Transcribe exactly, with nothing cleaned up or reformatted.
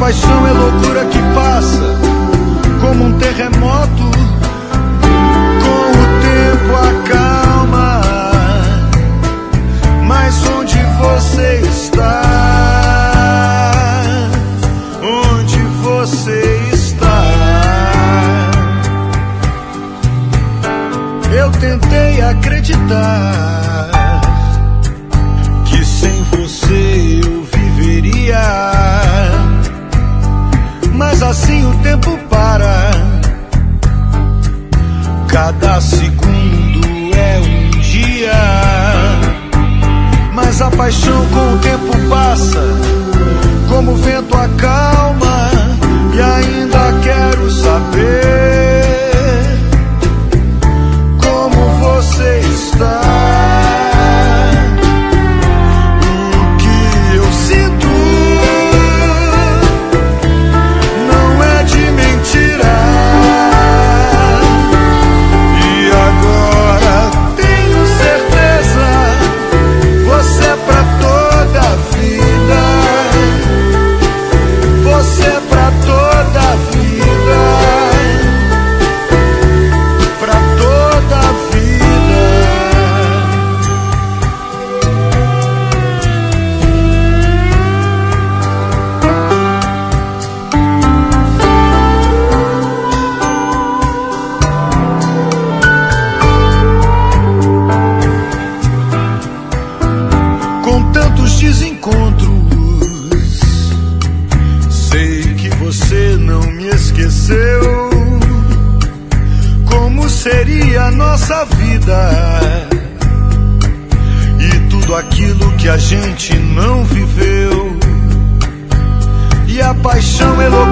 paixão é loucura que passa como um terremoto, com o tempo acalma. Mas onde você está? Onde você está? Eu tentei acreditar que sem você eu viveria, mas assim o tempo para. Cada segundo é um dia, mas a paixão com o tempo passa, como o vento acalma. E ainda quero saber como você está. O que eu sinto não é de mentira. E agora tenho certeza, você é pra toda a vida. Você é pra toda a vida. Pra toda a vida. Com tantos desencontros, sei que você não me esqueceu. Como seria a nossa vida e tudo aquilo que a gente não viveu? E a paixão é loucura